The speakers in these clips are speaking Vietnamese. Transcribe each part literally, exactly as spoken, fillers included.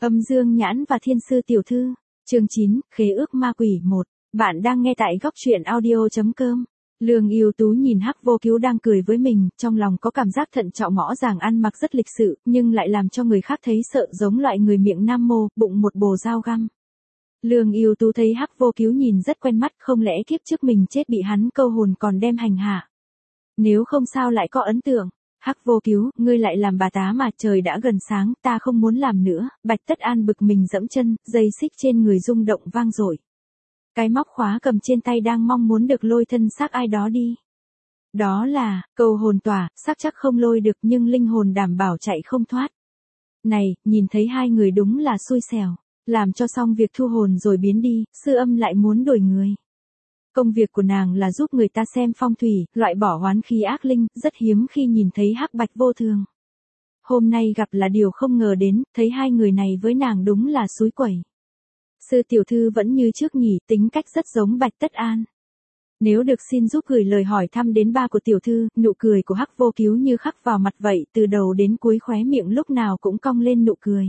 Âm Dương Nhãn và Thiên Sư Tiểu Thư, chương chín, Khế ước ma quỷ một. Bạn đang nghe tại góc truyện audio chấm com. Lương Ưu Tú nhìn Hắc Vô Cứu đang cười với mình, trong lòng có cảm giác thận trọng rõ ràng, ăn mặc rất lịch sự, nhưng lại làm cho người khác thấy sợ, giống loại người miệng nam mô, bụng một bồ dao găm. Lương Ưu Tú thấy Hắc Vô Cứu nhìn rất quen mắt, không lẽ kiếp trước mình chết bị hắn câu hồn còn đem hành hạ. Nếu không sao lại có ấn tượng. Hắc Vô Cứu, ngươi lại làm bà tá mà, trời đã gần sáng, ta không muốn làm nữa. Bạch Tất An bực mình dẫm chân, dây xích trên người rung động vang dội. Cái móc khóa cầm trên tay đang mong muốn được lôi thân xác ai đó đi. Đó là, câu hồn tỏa, xác chắc không lôi được nhưng linh hồn đảm bảo chạy không thoát. Này, nhìn thấy hai người đúng là xui xẻo. Làm cho xong việc thu hồn rồi biến đi, Sư Âm lại muốn đổi người. Công việc của nàng là giúp người ta xem phong thủy, loại bỏ oán khí ác linh, rất hiếm khi nhìn thấy hắc bạch vô thường. Hôm nay gặp là điều không ngờ đến, thấy hai người này với nàng đúng là xúi quẩy. Sư Tiểu Thư vẫn như trước nhỉ, tính cách rất giống Bạch Tất An. Nếu được xin giúp gửi lời hỏi thăm đến ba của Tiểu Thư, nụ cười của Hắc Vô Cứu như khắc vào mặt vậy, từ đầu đến cuối khóe miệng lúc nào cũng cong lên nụ cười.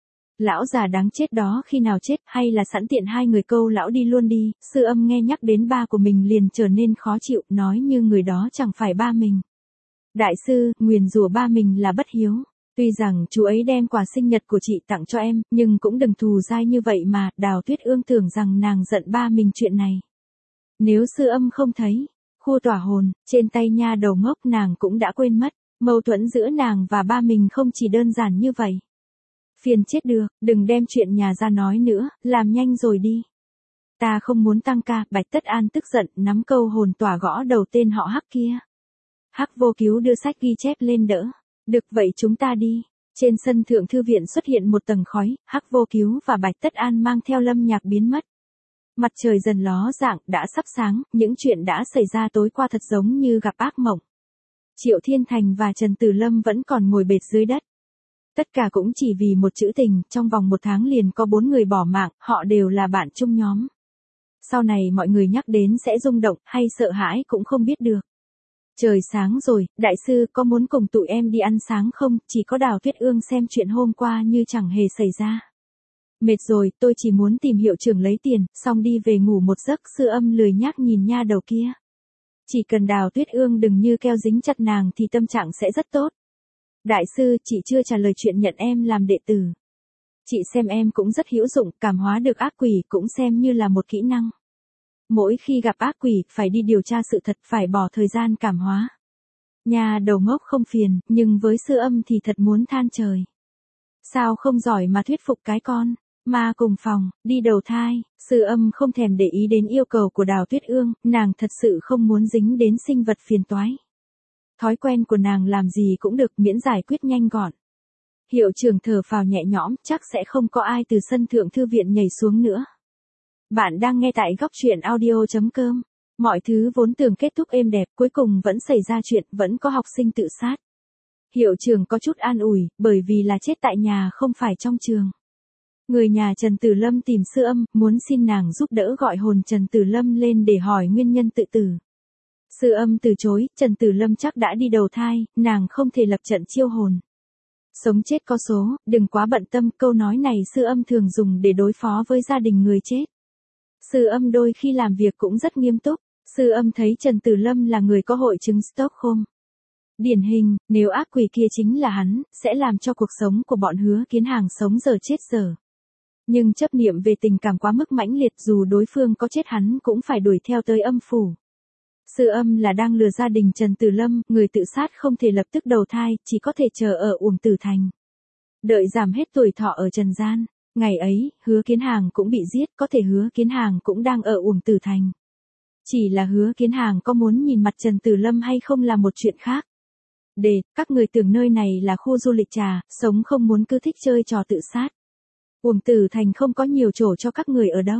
Lão già đáng chết đó khi nào chết, hay là sẵn tiện hai người câu lão đi luôn đi. Sư Âm nghe nhắc đến ba của mình liền trở nên khó chịu, nói như người đó chẳng phải ba mình. Đại sư, nguyền rủa ba mình là bất hiếu. Tuy rằng chú ấy đem quà sinh nhật của chị tặng cho em, nhưng cũng đừng thù dai như vậy mà. Đào Tuyết Ương tưởng rằng nàng giận ba mình chuyện này. Nếu Sư Âm không thấy, khu tỏa hồn, trên tay nha đầu ngốc nàng cũng đã quên mất. Mâu thuẫn giữa nàng và ba mình không chỉ đơn giản như vậy. Phiền chết được, đừng đem chuyện nhà ra nói nữa, làm nhanh rồi đi. Ta không muốn tăng ca. Bạch Tất An tức giận, nắm câu hồn tỏa gõ đầu tên họ Hắc kia. Hắc Vô Cứu đưa sách ghi chép lên đỡ. Được vậy chúng ta đi. Trên sân thượng thư viện xuất hiện một tầng khói, Hắc Vô Cứu và Bạch Tất An mang theo Lâm Nhạc biến mất. Mặt trời dần ló dạng, đã sắp sáng, những chuyện đã xảy ra tối qua thật giống như gặp ác mộng. Triệu Thiên Thành và Trần Tử Lâm vẫn còn ngồi bệt dưới đất. Tất cả cũng chỉ vì một chữ tình, trong vòng một tháng liền có bốn người bỏ mạng, họ đều là bạn chung nhóm. Sau này mọi người nhắc đến sẽ rung động, hay sợ hãi cũng không biết được. Trời sáng rồi, đại sư có muốn cùng tụi em đi ăn sáng không, chỉ có Đào Tuyết Ương xem chuyện hôm qua như chẳng hề xảy ra. Mệt rồi, tôi chỉ muốn tìm hiệu trưởng lấy tiền, xong đi về ngủ một giấc. Sư Âm lười nhác nhìn nha đầu kia. Chỉ cần Đào Tuyết Ương đừng như keo dính chặt nàng thì tâm trạng sẽ rất tốt. Đại sư, chị chưa trả lời chuyện nhận em làm đệ tử. Chị xem em cũng rất hữu dụng, cảm hóa được ác quỷ cũng xem như là một kỹ năng. Mỗi khi gặp ác quỷ, phải đi điều tra sự thật, phải bỏ thời gian cảm hóa. Nhà đầu ngốc không phiền, nhưng với Sư Âm thì thật muốn than trời. Sao không giỏi mà thuyết phục cái con, ma cùng phòng, đi đầu thai. Sư Âm không thèm để ý đến yêu cầu của Đào Tuyết Ương, nàng thật sự không muốn dính đến sinh vật phiền toái. Thói quen của nàng làm gì cũng được miễn giải quyết nhanh gọn. Hiệu trưởng thở phào nhẹ nhõm, chắc sẽ không có ai từ sân thượng thư viện nhảy xuống nữa. Bạn đang nghe tại góc truyện audio chấm com. Mọi thứ vốn tưởng kết thúc êm đẹp, cuối cùng vẫn xảy ra chuyện, vẫn có học sinh tự sát. Hiệu trưởng có chút an ủi, bởi vì là chết tại nhà không phải trong trường. Người nhà Trần Tử Lâm tìm Sư Âm, muốn xin nàng giúp đỡ gọi hồn Trần Tử Lâm lên để hỏi nguyên nhân tự tử. Sư Âm từ chối, Trần Tử Lâm chắc đã đi đầu thai, nàng không thể lập trận chiêu hồn. Sống chết có số, đừng quá bận tâm, câu nói này Sư Âm thường dùng để đối phó với gia đình người chết. Sư Âm đôi khi làm việc cũng rất nghiêm túc, Sư Âm thấy Trần Tử Lâm là người có hội chứng Stockholm. Điển hình, nếu ác quỷ kia chính là hắn, sẽ làm cho cuộc sống của bọn Hứa Kiến Hàng sống giờ chết giờ. Nhưng chấp niệm về tình cảm quá mức mãnh liệt, dù đối phương có chết hắn cũng phải đuổi theo tới âm phủ. Sư Âm là đang lừa gia đình Trần Tử Lâm, người tự sát không thể lập tức đầu thai, chỉ có thể chờ ở Uổng Tử Thành. Đợi giảm hết tuổi thọ ở trần gian. Ngày ấy, Hứa Kiến Hàng cũng bị giết, có thể Hứa Kiến Hàng cũng đang ở Uổng Tử Thành. Chỉ là Hứa Kiến Hàng có muốn nhìn mặt Trần Tử Lâm hay không là một chuyện khác. Để, các người tưởng nơi này là khu du lịch trà, sống không muốn cứ thích chơi trò tự sát. Uổng Tử Thành không có nhiều chỗ cho các người ở đâu.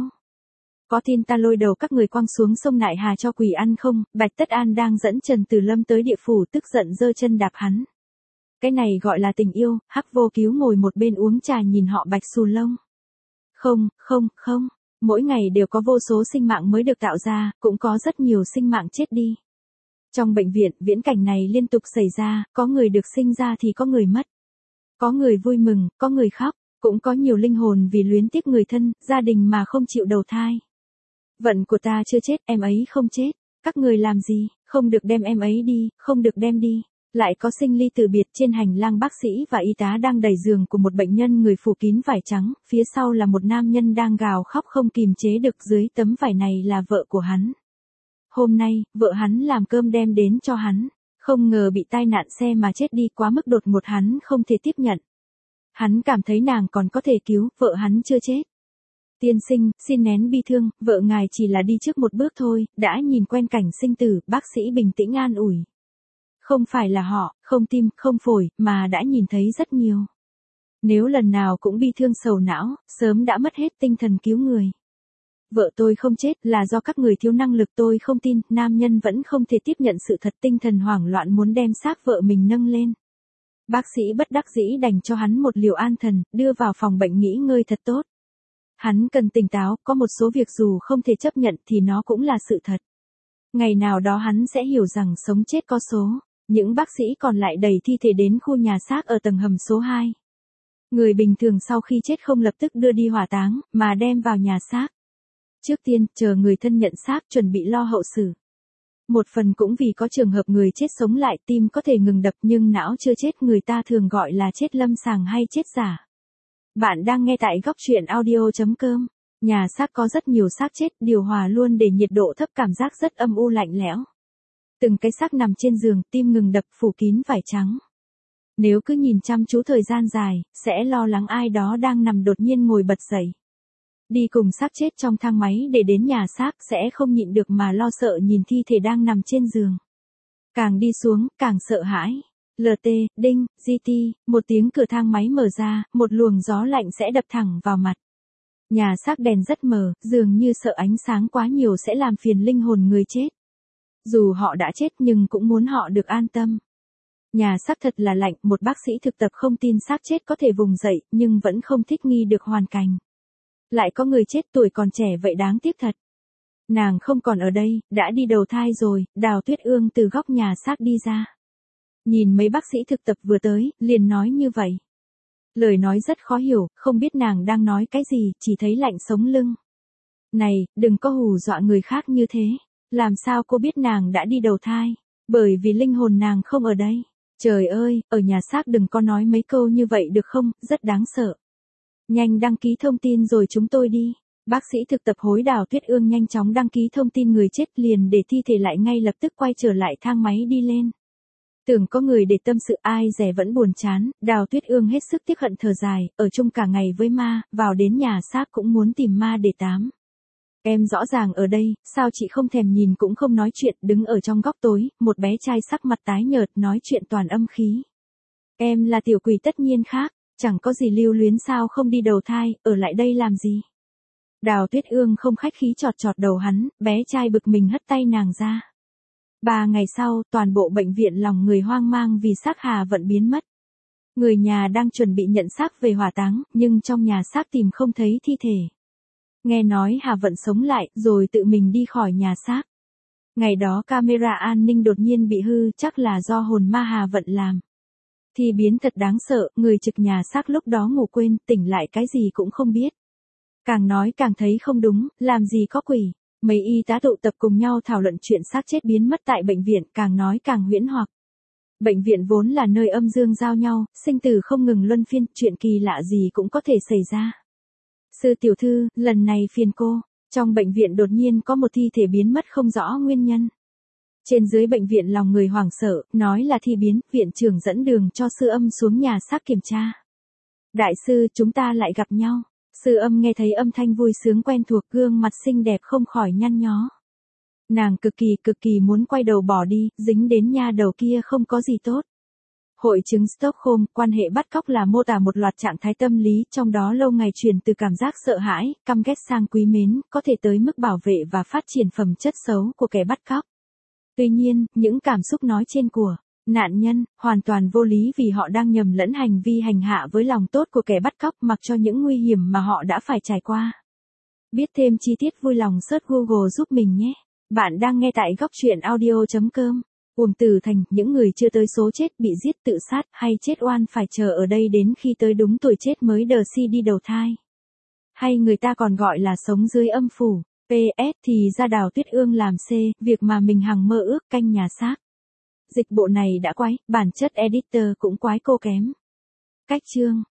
Có tin ta lôi đầu các người quăng xuống sông Nại Hà cho quỷ ăn không? Bạch Tất An đang dẫn Trần Tử Lâm tới địa phủ, tức giận giơ chân đạp hắn. Cái này gọi là tình yêu. Hắc Vô Cứu ngồi một bên uống trà nhìn họ Bạch xù lông. Không, không, không. Mỗi ngày đều có vô số sinh mạng mới được tạo ra, cũng có rất nhiều sinh mạng chết đi. Trong bệnh viện, viễn cảnh này liên tục xảy ra, có người được sinh ra thì có người mất. Có người vui mừng, có người khóc. Cũng có nhiều linh hồn vì luyến tiếc người thân, gia đình mà không chịu đầu thai. Vận của ta chưa chết, em ấy không chết. Các người làm gì, không được đem em ấy đi, không được đem đi. Lại có sinh ly từ biệt. Trên hành lang, bác sĩ và y tá đang đẩy giường của một bệnh nhân người phủ kín vải trắng, phía sau là một nam nhân đang gào khóc không kìm chế được, dưới tấm vải này là vợ của hắn. Hôm nay, vợ hắn làm cơm đem đến cho hắn, không ngờ bị tai nạn xe mà chết đi, quá mức đột ngột, hắn không thể tiếp nhận. Hắn cảm thấy nàng còn có thể cứu, vợ hắn chưa chết. Tiên sinh, xin nén bi thương, vợ ngài chỉ là đi trước một bước thôi, đã nhìn quen cảnh sinh tử, bác sĩ bình tĩnh an ủi. Không phải là họ, không tim, không phổi, mà đã nhìn thấy rất nhiều. Nếu lần nào cũng bi thương sầu não, sớm đã mất hết tinh thần cứu người. Vợ tôi không chết là do các người thiếu năng lực, tôi không tin. Nam nhân vẫn không thể tiếp nhận sự thật, tinh thần hoảng loạn muốn đem xác vợ mình nâng lên. Bác sĩ bất đắc dĩ đành cho hắn một liều an thần, đưa vào phòng bệnh nghỉ ngơi thật tốt. Hắn cần tỉnh táo, có một số việc dù không thể chấp nhận thì nó cũng là sự thật. Ngày nào đó hắn sẽ hiểu rằng sống chết có số. Những bác sĩ còn lại đẩy thi thể đến khu nhà xác ở tầng hầm số hai. Người bình thường sau khi chết không lập tức đưa đi hỏa táng, mà đem vào nhà xác. Trước tiên, chờ người thân nhận xác, chuẩn bị lo hậu sự. Một phần cũng vì có trường hợp người chết sống lại, tim có thể ngừng đập nhưng não chưa chết, người ta thường gọi là chết lâm sàng hay chết giả. Bạn đang nghe tại góc truyện audio chấm com. Nhà xác có rất nhiều xác chết, điều hòa luôn để nhiệt độ thấp, cảm giác rất âm u lạnh lẽo. Từng cái xác nằm trên giường, tim ngừng đập, phủ kín vải trắng. Nếu cứ nhìn chăm chú thời gian dài, sẽ lo lắng ai đó đang nằm đột nhiên ngồi bật dậy. Đi cùng xác chết trong thang máy để đến nhà xác, sẽ không nhịn được mà lo sợ nhìn thi thể đang nằm trên giường. Càng đi xuống, càng sợ hãi. lờ tê, đinh, giê tê, một tiếng cửa thang máy mở ra, một luồng gió lạnh sẽ đập thẳng vào mặt. Nhà xác đèn rất mờ, dường như sợ ánh sáng quá nhiều sẽ làm phiền linh hồn người chết. Dù họ đã chết nhưng cũng muốn họ được an tâm. Nhà xác thật là lạnh, một bác sĩ thực tập không tin xác chết có thể vùng dậy, nhưng vẫn không thích nghi được hoàn cảnh. Lại có người chết tuổi còn trẻ vậy, đáng tiếc thật. Nàng không còn ở đây, đã đi đầu thai rồi. Đào Tuyết Ương từ góc nhà xác đi ra. Nhìn mấy bác sĩ thực tập vừa tới, liền nói như vậy. Lời nói rất khó hiểu, không biết nàng đang nói cái gì, chỉ thấy lạnh sống lưng. Này, đừng có hù dọa người khác như thế. Làm sao cô biết nàng đã đi đầu thai? Bởi vì linh hồn nàng không ở đây. Trời ơi, ở nhà xác đừng có nói mấy câu như vậy được không, rất đáng sợ. Nhanh đăng ký thông tin rồi chúng tôi đi. Bác sĩ thực tập hối Đào Tuyết Ương nhanh chóng đăng ký thông tin người chết, liền để thi thể lại, ngay lập tức quay trở lại thang máy đi lên. Tưởng có người để tâm sự, ai dè vẫn buồn chán. Đào Tuyết Ương hết sức tiếc hận thở dài, ở chung cả ngày với ma, vào đến nhà xác cũng muốn tìm ma để tám. Em rõ ràng ở đây, sao chị không thèm nhìn cũng không nói chuyện, đứng ở trong góc tối, một bé trai sắc mặt tái nhợt nói chuyện toàn âm khí. Em là tiểu quỷ tất nhiên khác, chẳng có gì lưu luyến, sao không đi đầu thai, ở lại đây làm gì? Đào Tuyết Ương không khách khí chọt chọt đầu hắn, bé trai bực mình hất tay nàng ra. Ba ngày sau, toàn bộ bệnh viện lòng người hoang mang vì xác Hà Vận biến mất. Người nhà đang chuẩn bị nhận xác về hỏa táng, nhưng trong nhà xác tìm không thấy thi thể. Nghe nói Hà Vận sống lại, rồi tự mình đi khỏi nhà xác. Ngày đó camera an ninh đột nhiên bị hư, chắc là do hồn ma Hà Vận làm. Thì biến thật đáng sợ, người trực nhà xác lúc đó ngủ quên, tỉnh lại cái gì cũng không biết. Càng nói càng thấy không đúng, làm gì có quỷ. Mấy y tá tụ tập cùng nhau thảo luận chuyện xác chết biến mất tại bệnh viện, càng nói càng huyễn hoặc. Bệnh viện vốn là nơi âm dương giao nhau, sinh tử không ngừng luân phiên, chuyện kỳ lạ gì cũng có thể xảy ra. Sư tiểu thư, lần này phiền cô. Trong bệnh viện đột nhiên có một thi thể biến mất không rõ nguyên nhân. Trên dưới bệnh viện lòng người hoảng sợ, nói là thi biến, viện trưởng dẫn đường cho sư âm xuống nhà xác kiểm tra. Đại sư, chúng ta lại gặp nhau. Sư âm nghe thấy âm thanh vui sướng quen thuộc, gương mặt xinh đẹp không khỏi nhăn nhó. Nàng cực kỳ cực kỳ muốn quay đầu bỏ đi, dính đến nha đầu kia không có gì tốt. Hội chứng Stockholm, quan hệ bắt cóc là mô tả một loạt trạng thái tâm lý, trong đó lâu ngày truyền từ cảm giác sợ hãi, căm ghét sang quý mến, có thể tới mức bảo vệ và phát triển phẩm chất xấu của kẻ bắt cóc. Tuy nhiên, những cảm xúc nói trên của nạn nhân hoàn toàn vô lý, vì họ đang nhầm lẫn hành vi hành hạ với lòng tốt của kẻ bắt cóc, mặc cho những nguy hiểm mà họ đã phải trải qua. Biết thêm chi tiết vui lòng search Google giúp mình nhé. Bạn đang nghe tại góc truyện audio chấm com. Uổng Tử Thành, những người chưa tới số chết bị giết tự sát hay chết oan phải chờ ở đây đến khi tới đúng tuổi chết mới đờ si đi đầu thai. Hay người ta còn gọi là sống dưới âm phủ. pê ét thì ra Đào Tuyết Ương làm C, việc mà mình hằng mơ ước canh nhà xác. Dịch bộ này đã quái, bản chất editor cũng quái cô kém. Cách chương